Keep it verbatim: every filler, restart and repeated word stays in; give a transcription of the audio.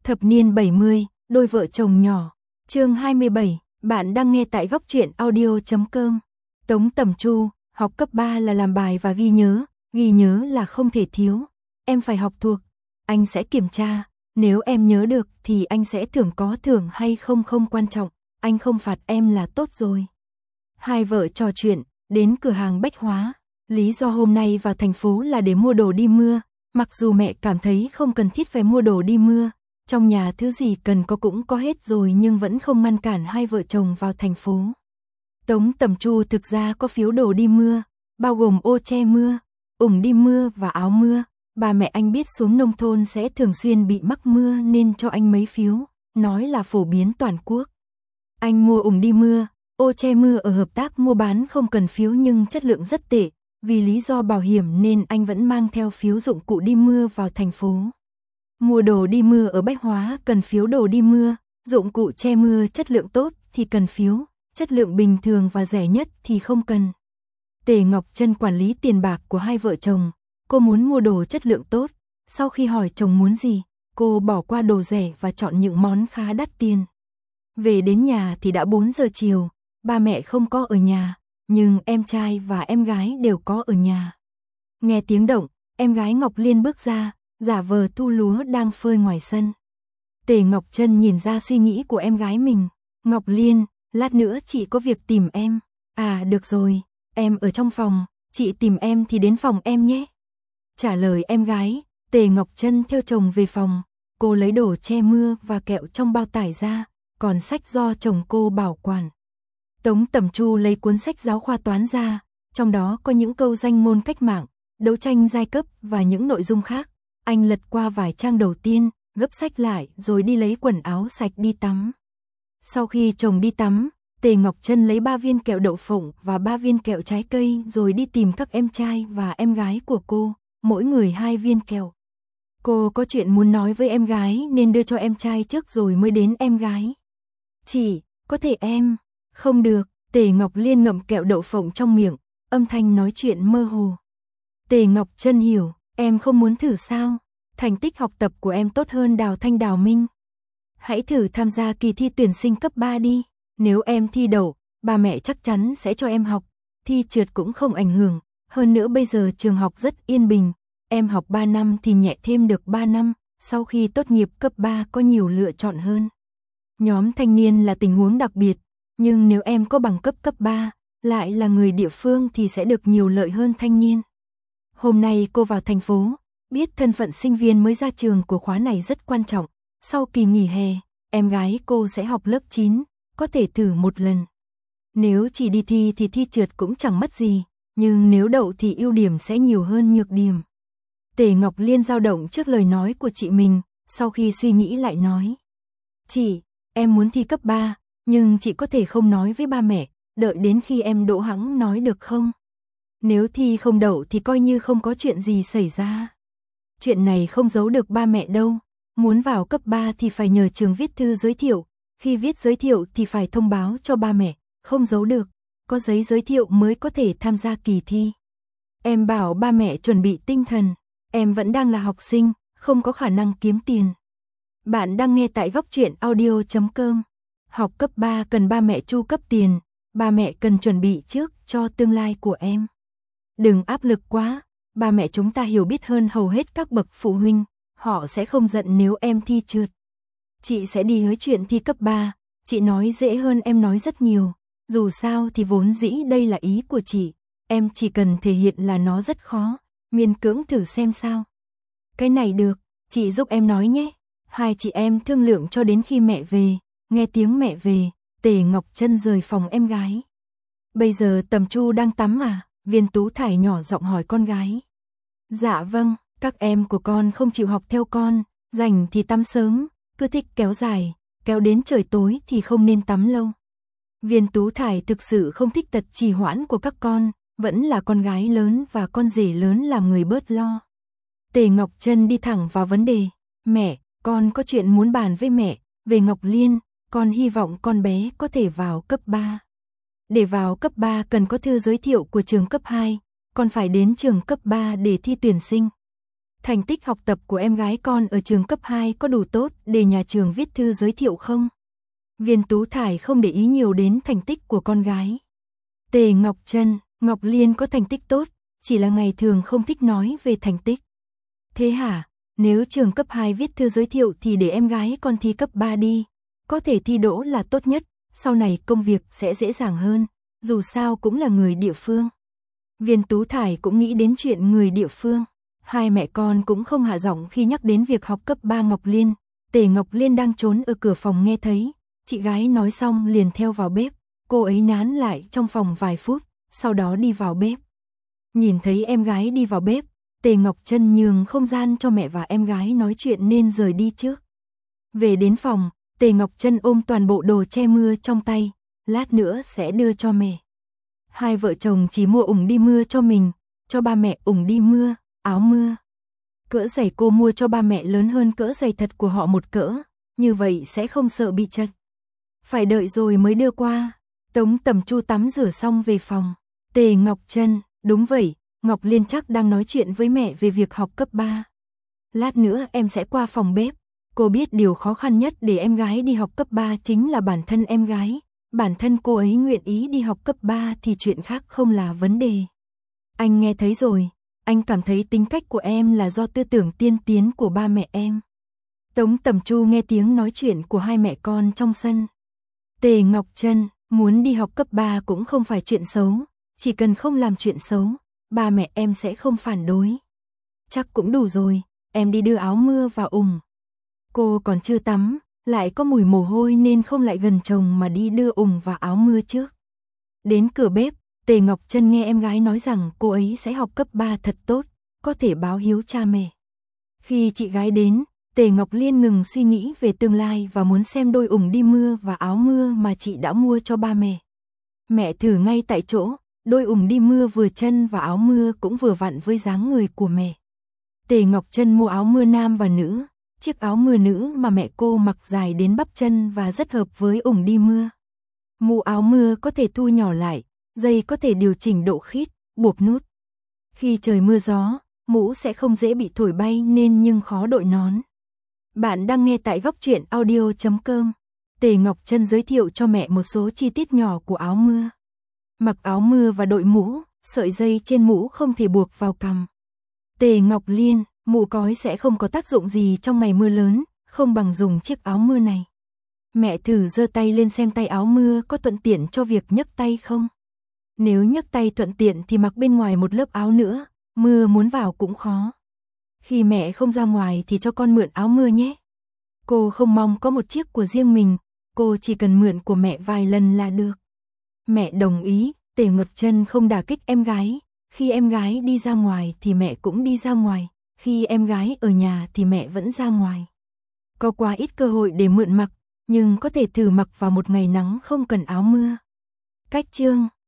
Thập niên bảy mươi, đôi vợ chồng nhỏ. Chương hai mươi bảy, bạn đang nghe tại góc truyện audio chấm com. Tống Tầm Chu, học cấp ba là làm bài và ghi nhớ, ghi nhớ là không thể thiếu. Em phải học thuộc, anh sẽ kiểm tra, nếu em nhớ được thì anh sẽ thưởng, có thưởng hay không không quan trọng, anh không phạt em là tốt rồi. Hai vợ trò chuyện, đến cửa hàng bách hóa. Lý do hôm nay vào thành phố là để mua đồ đi mưa, mặc dù mẹ cảm thấy không cần thiết phải mua đồ đi mưa. Trong nhà thứ gì cần có cũng có hết rồi nhưng vẫn không ngăn cản hai vợ chồng vào thành phố. Tống Tầm Chu thực ra có phiếu đồ đi mưa, bao gồm ô che mưa, ủng đi mưa và áo mưa. Bà mẹ anh biết xuống nông thôn sẽ thường xuyên bị mắc mưa nên cho anh mấy phiếu, nói là phổ biến toàn quốc. Anh mua ủng đi mưa, ô che mưa ở hợp tác mua bán không cần phiếu nhưng chất lượng rất tệ. Vì lý do bảo hiểm nên anh vẫn mang theo phiếu dụng cụ đi mưa vào thành phố. Mua đồ đi mưa ở bách hóa cần phiếu đồ đi mưa, dụng cụ che mưa chất lượng tốt thì cần phiếu, chất lượng bình thường và rẻ nhất thì không cần. Tề Ngọc Trân quản lý tiền bạc của hai vợ chồng, cô muốn mua đồ chất lượng tốt, sau khi hỏi chồng muốn gì, cô bỏ qua đồ rẻ và chọn những món khá đắt tiền. Về đến nhà thì đã bốn giờ chiều, ba mẹ không có ở nhà, nhưng em trai và em gái đều có ở nhà. Nghe tiếng động, em gái Ngọc Liên bước ra, giả vờ thu lúa đang phơi ngoài sân. Tề Ngọc Trân nhìn ra suy nghĩ của em gái mình. Ngọc Liên, lát nữa chị có việc tìm em. À được rồi, em ở trong phòng, chị tìm em thì đến phòng em nhé. Trả lời em gái, Tề Ngọc Trân theo chồng về phòng. Cô lấy đồ che mưa và kẹo trong bao tải ra, còn sách do chồng cô bảo quản. Tống Tầm Chu lấy cuốn sách giáo khoa toán ra, trong đó có những câu danh ngôn cách mạng, đấu tranh giai cấp và những nội dung khác. Anh lật qua vài trang đầu tiên, gấp sách lại rồi đi lấy quần áo sạch đi tắm. Sau khi chồng đi tắm, Tề Ngọc Trân lấy ba viên kẹo đậu phộng và ba viên kẹo trái cây rồi đi tìm các em trai và em gái của cô, mỗi người hai viên kẹo. Cô có chuyện muốn nói với em gái nên đưa cho em trai trước rồi mới đến em gái. Chị, có thể em... Không được, Tề Ngọc Liên ngậm kẹo đậu phộng trong miệng, âm thanh nói chuyện mơ hồ. Tề Ngọc Trân hiểu, em không muốn thử sao? Thành tích học tập của em tốt hơn Đào Thanh Đào Minh. Hãy thử tham gia kỳ thi tuyển sinh cấp ba đi, nếu em thi đậu, ba mẹ chắc chắn sẽ cho em học, thi trượt cũng không ảnh hưởng, hơn nữa bây giờ trường học rất yên bình, em học ba năm thì nhẹ thêm được ba năm, sau khi tốt nghiệp cấp ba có nhiều lựa chọn hơn. Nhóm thanh niên là tình huống đặc biệt. Nhưng nếu em có bằng cấp cấp ba, lại là người địa phương thì sẽ được nhiều lợi hơn thanh niên. Hôm nay cô vào thành phố, biết thân phận sinh viên mới ra trường của khóa này rất quan trọng. Sau kỳ nghỉ hè, em gái cô sẽ học lớp chín, có thể thử một lần. Nếu chỉ đi thi thì thi trượt cũng chẳng mất gì, nhưng nếu đậu thì ưu điểm sẽ nhiều hơn nhược điểm. Tề Ngọc Liên dao động trước lời nói của chị mình, sau khi suy nghĩ lại nói. Chị, em muốn thi cấp ba. Nhưng chị có thể không nói với ba mẹ, đợi đến khi em đỗ hẵng nói được không? Nếu thi không đậu thì coi như không có chuyện gì xảy ra. Chuyện này không giấu được ba mẹ đâu. Muốn vào cấp ba thì phải nhờ trường viết thư giới thiệu. Khi viết giới thiệu thì phải thông báo cho ba mẹ, không giấu được. Có giấy giới thiệu mới có thể tham gia kỳ thi. Em bảo ba mẹ chuẩn bị tinh thần. Em vẫn đang là học sinh, không có khả năng kiếm tiền. Bạn đang nghe tại góc truyện audio chấm com. Học cấp ba cần ba mẹ chu cấp tiền, ba mẹ cần chuẩn bị trước cho tương lai của em. Đừng áp lực quá, ba mẹ chúng ta hiểu biết hơn hầu hết các bậc phụ huynh, họ sẽ không giận nếu em thi trượt. Chị sẽ đi hới chuyện thi cấp ba, chị nói dễ hơn em nói rất nhiều, dù sao thì vốn dĩ đây là ý của chị, em chỉ cần thể hiện là nó rất khó, miễn cưỡng thử xem sao. Cái này được, chị giúp em nói nhé, hai chị em thương lượng cho đến khi mẹ về. Nghe tiếng mẹ về, Tề Ngọc Trân rời phòng em gái. Bây giờ Tầm Chu đang tắm à? Viên Tú Thải nhỏ giọng hỏi con gái. Dạ vâng, các em của con không chịu học theo con, rảnh thì tắm sớm, cứ thích kéo dài, kéo đến trời tối thì không nên tắm lâu. Viên Tú Thải thực sự không thích tật trì hoãn của các con, vẫn là con gái lớn và con rể lớn làm người bớt lo. Tề Ngọc Trân đi thẳng vào vấn đề. Mẹ, con có chuyện muốn bàn với mẹ, về Ngọc Liên. Con hy vọng con bé có thể vào cấp ba. Để vào cấp ba cần có thư giới thiệu của trường cấp hai, con phải đến trường cấp ba để thi tuyển sinh. thành tích học tập của em gái con ở trường cấp hai có đủ tốt để nhà trường viết thư giới thiệu không? Viên Tú Thải không để ý nhiều đến thành tích của con gái. Tề Ngọc Trân, Ngọc Liên có thành tích tốt, chỉ là ngày thường không thích nói về thành tích. Thế hả? Nếu trường cấp hai viết thư giới thiệu thì để em gái con thi cấp ba đi. Có thể thi đỗ là tốt nhất, sau này công việc sẽ dễ dàng hơn, dù sao cũng là người địa phương. Viên Tú Thải cũng nghĩ đến chuyện người địa phương. Hai mẹ con cũng không hạ giọng khi nhắc đến việc học cấp ba Ngọc Liên. Tề Ngọc Liên đang trốn ở cửa phòng nghe thấy, chị gái nói xong liền theo vào bếp. Cô ấy nán lại trong phòng vài phút, sau đó đi vào bếp. Nhìn thấy em gái đi vào bếp, Tề Ngọc Trân nhường không gian cho mẹ và em gái nói chuyện nên rời đi trước. Về đến phòng, Tề Ngọc Trân ôm toàn bộ đồ che mưa trong tay, lát nữa sẽ đưa cho mẹ. Hai vợ chồng chỉ mua ủng đi mưa cho mình, cho ba mẹ ủng đi mưa, áo mưa. Cỡ giày cô mua cho ba mẹ lớn hơn cỡ giày thật của họ một cỡ, như vậy sẽ không sợ bị chật. Phải đợi rồi mới đưa qua. Tống Tầm Chu tắm rửa xong về phòng. Tề Ngọc Trân, đúng vậy, Ngọc Liên chắc đang nói chuyện với mẹ về việc học cấp ba. Lát nữa em sẽ qua phòng bếp. Cô biết điều khó khăn nhất để em gái đi học cấp ba chính là bản thân em gái. Bản thân cô ấy nguyện ý đi học cấp ba thì chuyện khác không là vấn đề. Anh nghe thấy rồi, anh cảm thấy tính cách của em là do tư tưởng tiên tiến của ba mẹ em. Tống Tầm Chu nghe tiếng nói chuyện của hai mẹ con trong sân. Tề Ngọc Trân, muốn đi học cấp ba cũng không phải chuyện xấu, chỉ cần không làm chuyện xấu, ba mẹ em sẽ không phản đối. Chắc cũng đủ rồi, em đi đưa áo mưa vào ủng. Cô còn chưa tắm, lại có mùi mồ hôi nên không lại gần chồng mà đi đưa ủng và áo mưa trước. Đến cửa bếp, Tề Ngọc Trân nghe em gái nói rằng cô ấy sẽ học cấp ba thật tốt, có thể báo hiếu cha mẹ. Khi chị gái đến, Tề Ngọc Liên ngừng suy nghĩ về tương lai và muốn xem đôi ủng đi mưa và áo mưa mà chị đã mua cho ba mẹ. Mẹ thử ngay tại chỗ, đôi ủng đi mưa vừa chân và áo mưa cũng vừa vặn với dáng người của mẹ. Tề Ngọc Trân mua áo mưa nam và nữ, chiếc áo mưa nữ mà mẹ cô mặc dài đến bắp chân và rất hợp với ủng đi mưa. Mũ áo mưa có thể thu nhỏ lại, dây có thể điều chỉnh độ khít, buộc nút. Khi trời mưa gió, mũ sẽ không dễ bị thổi bay nên nhưng khó đội nón. Bạn đang nghe tại góc truyện audio chấm com. Tề Ngọc Trân giới thiệu cho mẹ một số chi tiết nhỏ của áo mưa. Mặc áo mưa và đội mũ, sợi dây trên mũ không thể buộc vào cằm. Tề Ngọc Liên, mũ cói sẽ không có tác dụng gì trong ngày mưa lớn, không bằng dùng chiếc áo mưa này. Mẹ thử giơ tay lên xem tay áo mưa có thuận tiện cho việc nhấc tay không? Nếu nhấc tay thuận tiện thì mặc bên ngoài một lớp áo nữa, mưa muốn vào cũng khó. Khi mẹ không ra ngoài thì cho con mượn áo mưa nhé. Cô không mong có một chiếc của riêng mình, cô chỉ cần mượn của mẹ vài lần là được. Mẹ đồng ý, Tề Ngọc Trân không đả kích em gái, khi em gái đi ra ngoài thì mẹ cũng đi ra ngoài, khi em gái ở nhà thì mẹ vẫn ra ngoài. Có quá ít cơ hội để mượn mặc, nhưng có thể thử mặc vào một ngày nắng không cần áo mưa. Cách chương